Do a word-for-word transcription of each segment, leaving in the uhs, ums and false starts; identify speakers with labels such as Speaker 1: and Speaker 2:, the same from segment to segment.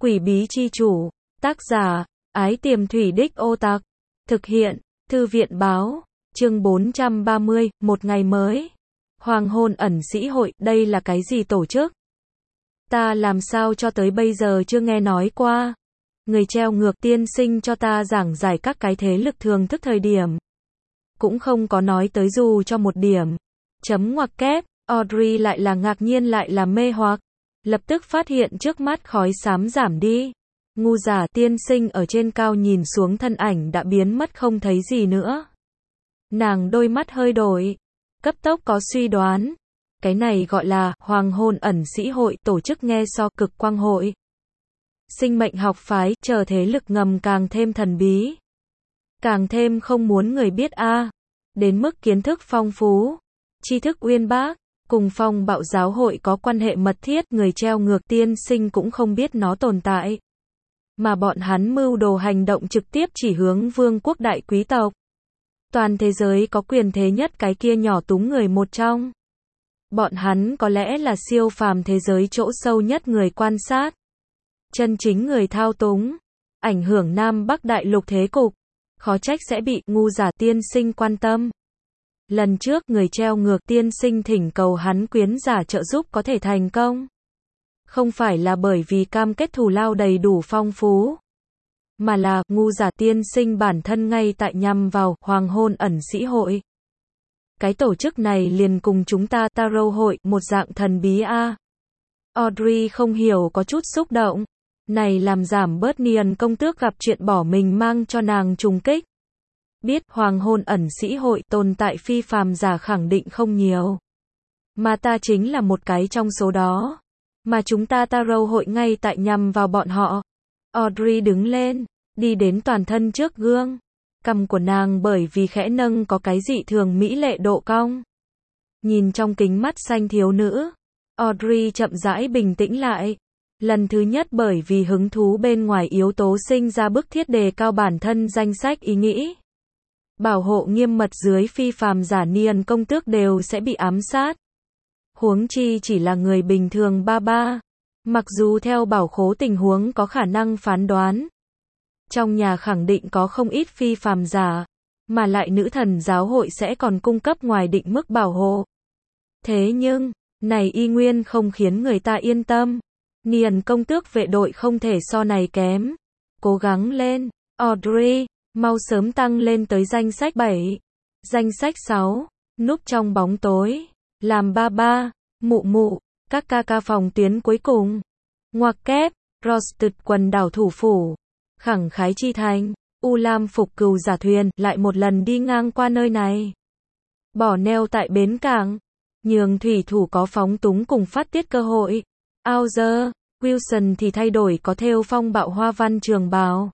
Speaker 1: Quỷ bí chi chủ. Tác giả, Ái Tiềm Thủy Đích Ô Tạc. Thực hiện, Thư viện báo. Chương bốn trăm ba mươi, một ngày mới. Hoàng hôn ẩn sĩ hội, đây là cái gì tổ chức? Ta làm sao cho tới bây giờ chưa nghe nói qua. Người treo ngược tiên sinh cho ta giảng giải các cái thế lực thường thức thời điểm. Cũng không có nói tới dù cho một điểm. Chấm ngoặc kép, Audrey lại là ngạc nhiên lại là mê hoặc. Lập tức phát hiện trước mắt khói xám giảm đi. Ngu giả tiên sinh ở trên cao nhìn xuống thân ảnh đã biến mất không thấy gì nữa. Nàng đôi mắt hơi đổi. Cấp tốc có suy đoán. Cái này gọi là Hoàng hôn ẩn sĩ hội, tổ chức nghe so cực quang hội. Sinh mệnh học phái, chờ thế lực ngầm càng thêm thần bí. Càng thêm không muốn người biết a. Đến mức kiến thức phong phú, tri thức uyên bác, cùng phong bạo giáo hội có quan hệ mật thiết, người treo ngược tiên sinh cũng không biết nó tồn tại. Mà bọn hắn mưu đồ hành động trực tiếp chỉ hướng vương quốc đại quý tộc. Toàn thế giới có quyền thế nhất cái kia nhỏ túng người một trong. Bọn hắn có lẽ là siêu phàm thế giới chỗ sâu nhất người quan sát. Chân chính người thao túng. Ảnh hưởng Nam Bắc đại lục thế cục. Khó trách sẽ bị ngu giả tiên sinh quan tâm. Lần trước người treo ngược tiên sinh thỉnh cầu hắn quyến giả trợ giúp có thể thành công. Không phải là bởi vì cam kết thù lao đầy đủ phong phú. Mà là ngu giả tiên sinh bản thân ngay tại nhằm vào Hoàng hôn ẩn sĩ hội. Cái tổ chức này liền cùng chúng ta Tarot hội một dạng thần bí a. Audrey không hiểu có chút xúc động. Này làm giảm bớt Niên công tước gặp chuyện bỏ mình mang cho nàng trùng kích. Biết Hoàng hôn ẩn sĩ hội tồn tại phi phàm giả khẳng định không nhiều. Mà ta chính là một cái trong số đó. Mà chúng ta Tarot hội ngay tại nhằm vào bọn họ. Audrey đứng lên, đi đến toàn thân trước gương. Cằm của nàng bởi vì khẽ nâng có cái dị thường mỹ lệ độ cong. Nhìn trong kính mắt xanh thiếu nữ, Audrey chậm rãi bình tĩnh lại. Lần thứ nhất bởi vì hứng thú bên ngoài yếu tố sinh ra bức thiết đề cao bản thân danh sách ý nghĩ. Bảo hộ nghiêm mật dưới phi phàm giả Niên công tước đều sẽ bị ám sát. Huống chi chỉ là người bình thường ba ba. Mặc dù theo bảo khố tình huống có khả năng phán đoán. Trong nhà khẳng định có không ít phi phàm giả. Mà lại nữ thần giáo hội sẽ còn cung cấp ngoài định mức bảo hộ. Thế nhưng, này y nguyên không khiến người ta yên tâm. Niên công tước vệ đội không thể so này kém. Cố gắng lên, Audrey, mau sớm tăng lên tới danh sách bảy. Danh sách sáu, núp trong bóng tối. Làm ba ba, mụ mụ, các ca ca phòng tuyến cuối cùng. Ngoặc kép, Rosted quần đảo thủ phủ. Khẳng khái chi thành, U Lam phục cừu giả thuyền lại một lần đi ngang qua nơi này. Bỏ neo tại bến cảng. Nhường thủy thủ có phóng túng cùng phát tiết cơ hội. Auger, Wilson thì thay đổi có thêu phong bạo hoa văn trường bào.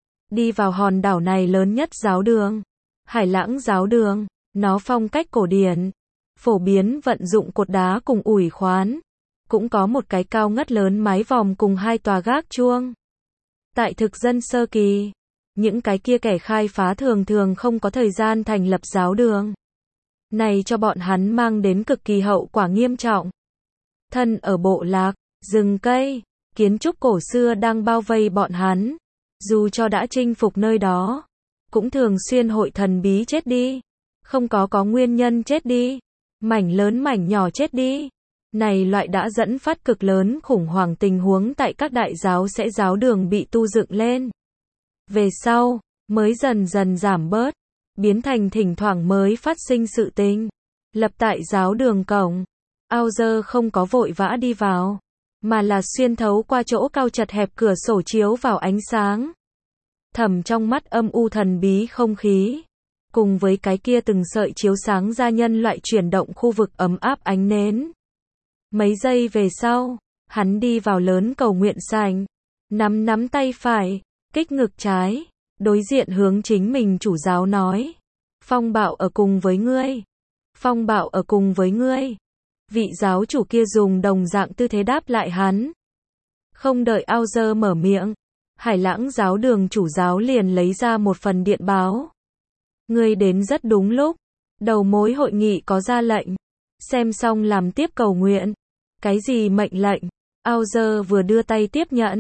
Speaker 1: Đi vào hòn đảo này lớn nhất giáo đường. Hải lãng giáo đường. Nó phong cách cổ điển. Phổ biến vận dụng cột đá cùng ủi khoán. Cũng có một cái cao ngất lớn mái vòm cùng hai tòa gác chuông. Tại thực dân sơ kỳ, những cái kia kẻ khai phá thường thường không có thời gian thành lập giáo đường. Này cho bọn hắn mang đến cực kỳ hậu quả nghiêm trọng. Thân ở bộ lạc, rừng cây, kiến trúc cổ xưa đang bao vây bọn hắn. Dù cho đã chinh phục nơi đó, cũng thường xuyên hội thần bí chết đi. Không có có nguyên nhân chết đi. Mảnh lớn mảnh nhỏ chết đi. Này loại đã dẫn phát cực lớn khủng hoảng tình huống tại các đại giáo sẽ giáo đường bị tu dựng lên. Về sau, mới dần dần giảm bớt. Biến thành thỉnh thoảng mới phát sinh sự tình. Lập tại giáo đường cổng. Auger không có vội vã đi vào. Mà là xuyên thấu qua chỗ cao chật hẹp cửa sổ chiếu vào ánh sáng. Thầm trong mắt âm u thần bí không khí. Cùng với cái kia từng sợi chiếu sáng ra nhân loại chuyển động khu vực ấm áp ánh nến. Mấy giây về sau, hắn đi vào lớn cầu nguyện sảnh. Nắm nắm tay phải, kích ngực trái. Đối diện hướng chính mình chủ giáo nói. Phong bạo ở cùng với ngươi. Phong bạo ở cùng với ngươi. Vị giáo chủ kia dùng đồng dạng tư thế đáp lại hắn. Không đợi Auger mở miệng. Hải lãng giáo đường chủ giáo liền lấy ra một phần điện báo. Ngươi đến rất đúng lúc. Đầu mối hội nghị có ra lệnh. Xem xong làm tiếp cầu nguyện. Cái gì mệnh lệnh? Auger vừa đưa tay tiếp nhận.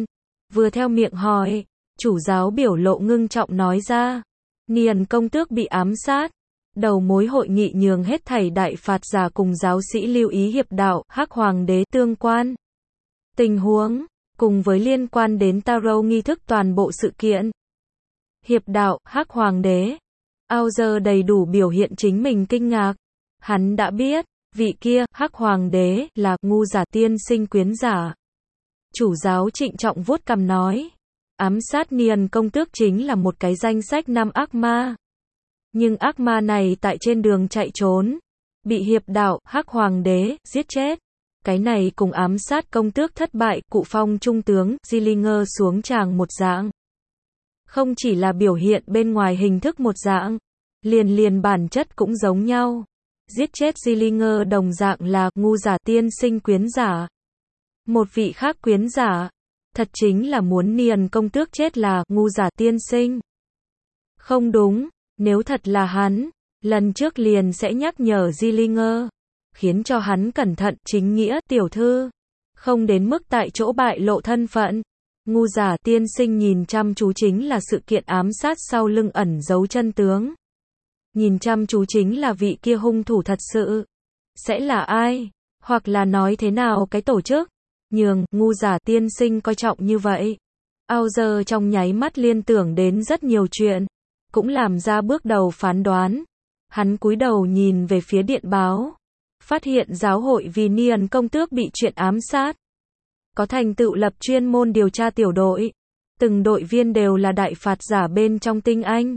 Speaker 1: vừa theo miệng hỏi, chủ giáo biểu lộ ngưng trọng nói ra. Niền công tước bị ám sát. Đầu mối hội nghị nhường hết thảy đại phạt giả cùng giáo sĩ lưu ý hiệp đạo, Hắc Hoàng đế tương quan. Tình huống, cùng với liên quan đến Tarot nghi thức toàn bộ sự kiện. Hiệp đạo, Hắc Hoàng đế. Auger đầy đủ biểu hiện chính mình kinh ngạc. Hắn đã biết, vị kia, Hắc Hoàng đế, là ngu giả tiên sinh quyến giả. Chủ giáo trịnh trọng vuốt cằm nói. Ám sát Niền công tước chính là một cái danh sách năm ác ma. Nhưng ác ma này tại trên đường chạy trốn, bị hiệp đạo, Hắc Hoàng đế, giết chết. Cái này cùng ám sát công tước thất bại, cụ phong trung tướng, Zillinger xuống tràng một dạng. Không chỉ là biểu hiện bên ngoài hình thức một dạng, liền liền bản chất cũng giống nhau. Giết chết Zillinger đồng dạng là ngu giả tiên sinh quyến giả. Một vị khác quyến giả, thật chính là muốn Niền công tước chết là ngu giả tiên sinh. Không đúng, nếu thật là hắn, lần trước liền sẽ nhắc nhở Zillinger, khiến cho hắn cẩn thận, chính nghĩa, tiểu thư, không đến mức tại chỗ bại lộ thân phận. Ngu giả tiên sinh nhìn chăm chú chính là sự kiện ám sát sau lưng ẩn giấu chân tướng. Nhìn chăm chú chính là vị kia hung thủ thật sự. Sẽ là ai? Hoặc là nói thế nào cái tổ chức? Nhường, ngu giả tiên sinh coi trọng như vậy. Auger trong nháy mắt liên tưởng đến rất nhiều chuyện. Cũng làm ra bước đầu phán đoán. Hắn cúi đầu nhìn về phía điện báo. Phát hiện giáo hội vì Niền công tước bị chuyện ám sát. Có thành tựu lập chuyên môn điều tra tiểu đội. Từng đội viên đều là đại phạt giả bên trong tinh anh.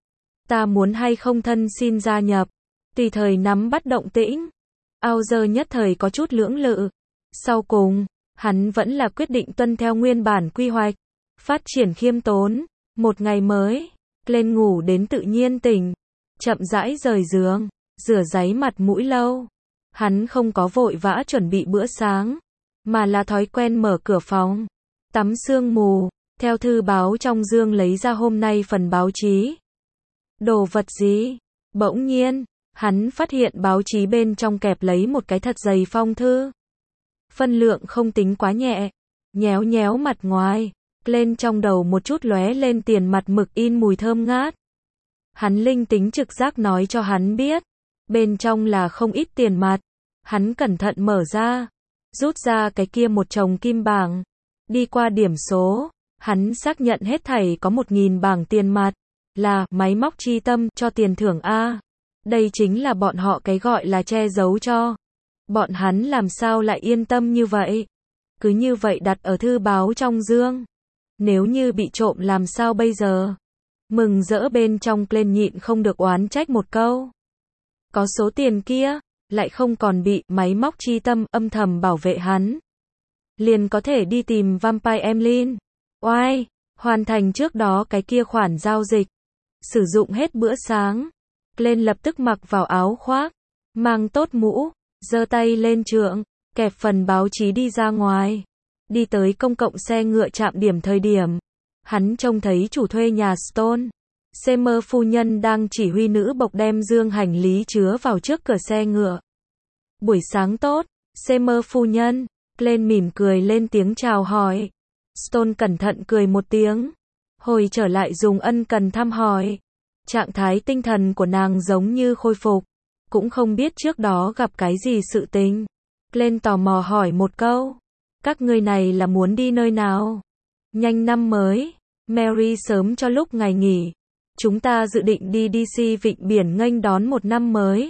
Speaker 1: Ta muốn hay không thân xin gia nhập. Tùy thời nắm bắt động tĩnh. Auger nhất thời có chút lưỡng lự. Sau cùng, hắn vẫn là quyết định tuân theo nguyên bản quy hoạch. Phát triển khiêm tốn. Một ngày mới. Lên ngủ đến tự nhiên tỉnh. Chậm rãi rời giường. Rửa ráy mặt mũi lâu. Hắn không có vội vã chuẩn bị bữa sáng. Mà là thói quen mở cửa phòng. Tắm sương mù. Theo thư báo trong dương lấy ra hôm nay phần báo chí. Đồ vật gì? Bỗng nhiên, hắn phát hiện báo chí bên trong kẹp lấy một cái thật dày phong thư. Phân lượng không tính quá nhẹ. Nhéo nhéo mặt ngoài. Lên trong đầu một chút lóe lên tiền mặt mực in mùi thơm ngát. Hắn linh tính trực giác nói cho hắn biết. Bên trong là không ít tiền mặt. Hắn cẩn thận mở ra. Rút ra cái kia một chồng kim bảng. Đi qua điểm số. Hắn xác nhận hết thảy có một nghìn bảng tiền mặt. Là máy móc chi tâm cho tiền thưởng A. Đây chính là bọn họ cái gọi là che giấu cho. Bọn hắn làm sao lại yên tâm như vậy? Cứ như vậy đặt ở thư báo trong dương. Nếu như bị trộm làm sao bây giờ? Mừng rỡ bên trong lên nhịn không được oán trách một câu. Có số tiền kia, lại không còn bị máy móc chi tâm âm thầm bảo vệ hắn. Liền có thể đi tìm Vampire Emlyn. Oai, hoàn thành trước đó cái kia khoản giao dịch. Sử dụng hết bữa sáng. Lên lập tức mặc vào áo khoác. Mang tốt mũ. Giơ tay lên trượng. Kẹp phần báo chí đi ra ngoài. Đi tới công cộng xe ngựa trạm điểm thời điểm. Hắn trông thấy chủ thuê nhà Stone. Seymour phu nhân đang chỉ huy nữ bộc đem dương hành lý chứa vào trước cửa xe ngựa. Buổi sáng tốt, Seymour phu nhân. Lên mỉm cười lên tiếng chào hỏi. Stone cẩn thận cười một tiếng. Hồi trở lại dùng ân cần thăm hỏi. Trạng thái tinh thần của nàng giống như khôi phục. Cũng không biết trước đó gặp cái gì sự tình. Lên tò mò hỏi một câu. Các ngươi này là muốn đi nơi nào? Nhanh năm mới. Mary sớm cho lúc ngày nghỉ. Chúng ta dự định đi đê xê Vịnh Biển nghênh đón một năm mới.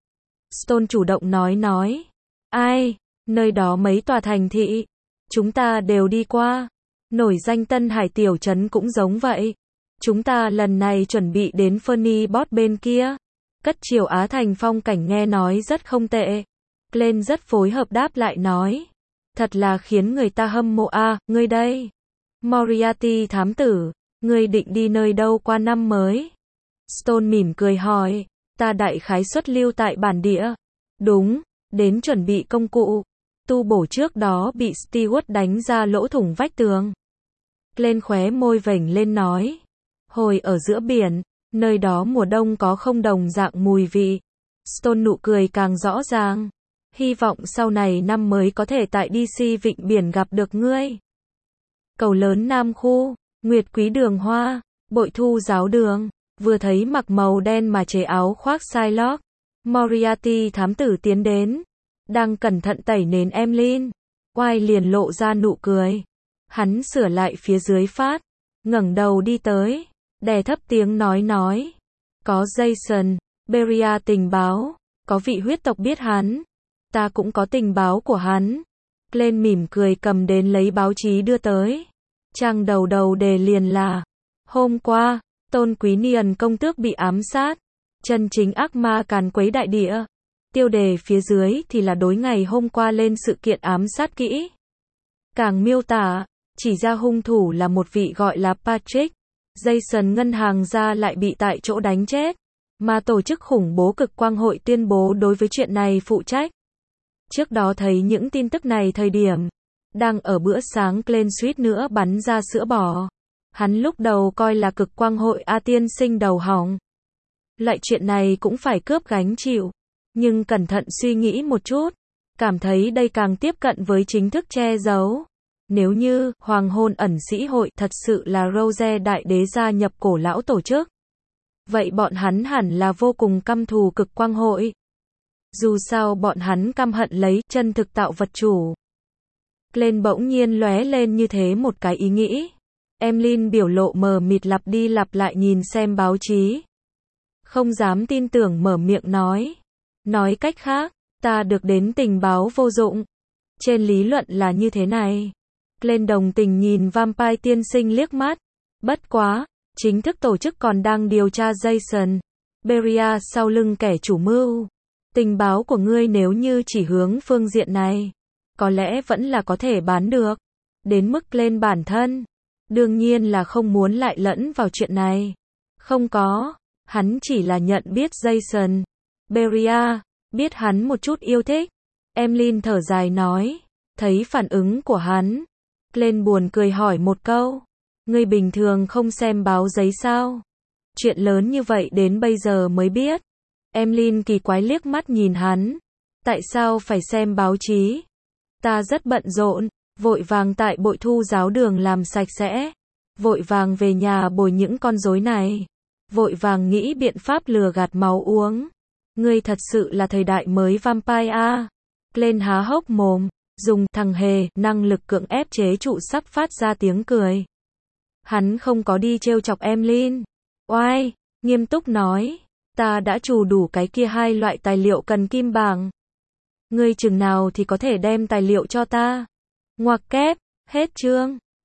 Speaker 1: Stone chủ động nói nói. Ai? Nơi đó mấy tòa thành thị. Chúng ta đều đi qua. Nổi danh Tân Hải tiểu trấn cũng giống vậy. Chúng ta lần này chuẩn bị đến Ferney Port bên kia. Cất Triều Á Thành phong cảnh nghe nói rất không tệ. Glenn rất phối hợp đáp lại nói. Thật là khiến người ta hâm mộ a, à, ngươi đây. Moriarty thám tử, ngươi định đi nơi đâu qua năm mới? Stone mỉm cười hỏi. Ta đại khái xuất lưu tại bản địa. Đúng, đến chuẩn bị công cụ. Tu bổ trước đó bị Stewart đánh ra lỗ thủng vách tường. Glenn khóe môi vểnh lên nói. Hồi ở giữa biển, nơi đó mùa đông có không đồng dạng mùi vị. Stone nụ cười càng rõ ràng. Hy vọng sau này năm mới có thể tại đê xê Vịnh Biển gặp được ngươi. Cầu lớn Nam Khu, Nguyệt Quý Đường Hoa, Bội Thu Giáo Đường, vừa thấy mặc màu đen mà chế áo khoác Psylocke, Moriarty thám tử tiến đến, đang cẩn thận tẩy nến Emlyn, oai liền lộ ra nụ cười. Hắn sửa lại phía dưới phát, ngẩng đầu đi tới, đè thấp tiếng nói nói. Có Jason, Beria tình báo, có vị huyết tộc biết hắn. Ta cũng có tình báo của hắn. Glenn mỉm cười cầm đến lấy báo chí đưa tới. Trang đầu đầu đề liền là, hôm qua, tôn quý Nian công tước bị ám sát. Chân chính ác ma càn quấy đại địa. Tiêu đề phía dưới thì là đối ngày hôm qua lên sự kiện ám sát kỹ. Càng miêu tả, chỉ ra hung thủ là một vị gọi là Patrick. Jason ngân hàng ra lại bị tại chỗ đánh chết. Mà tổ chức khủng bố cực quang hội tuyên bố đối với chuyện này phụ trách. Trước đó thấy những tin tức này thời điểm, đang ở bữa sáng Glenn suýt nữa bắn ra sữa bò. Hắn lúc đầu coi là cực quang hội A tiên sinh đầu hỏng. Loại chuyện này cũng phải cướp gánh chịu. Nhưng cẩn thận suy nghĩ một chút, cảm thấy đây càng tiếp cận với chính thức che giấu. Nếu như Hoàng hôn ẩn sĩ hội thật sự là Rose đại đế gia nhập cổ lão tổ chức, vậy bọn hắn hẳn là vô cùng căm thù cực quang hội. Dù sao bọn hắn căm hận lấy chân thực tạo vật chủ. Glenn bỗng nhiên lóe lên như thế một cái ý nghĩ. Emlyn biểu lộ mờ mịt lặp đi lặp lại nhìn xem báo chí. Không dám tin tưởng mở miệng nói. Nói cách khác, ta được đến tình báo vô dụng. Trên lý luận là như thế này. Glenn đồng tình nhìn Vampire tiên sinh liếc mắt. Bất quá, chính thức tổ chức còn đang điều tra Jason, Beria sau lưng kẻ chủ mưu. Tình báo của ngươi nếu như chỉ hướng phương diện này, có lẽ vẫn là có thể bán được. Đến mức Glenn bản thân, đương nhiên là không muốn lại lẫn vào chuyện này. Không có, hắn chỉ là nhận biết Jason, Beria, biết hắn một chút yêu thích. Emlyn thở dài nói, thấy phản ứng của hắn, Glenn buồn cười hỏi một câu, ngươi bình thường không xem báo giấy sao? Chuyện lớn như vậy đến bây giờ mới biết. Emlyn kỳ quái liếc mắt nhìn hắn, tại sao phải xem báo chí? Ta rất bận rộn, vội vàng tại Bội Thu Giáo Đường làm sạch sẽ, vội vàng về nhà bồi những con rối này, vội vàng nghĩ biện pháp lừa gạt máu uống. Ngươi thật sự là thời đại mới vampire a. Glenn há hốc mồm, dùng thằng hề, năng lực cưỡng ép chế trụ sắp phát ra tiếng cười. Hắn không có đi trêu chọc Emlyn. Oai, nghiêm túc nói, ta đã trù đủ cái kia hai loại tài liệu cần kim bảng. Ngươi chừng nào thì có thể đem tài liệu cho ta? Ngoặc kép, hết chương.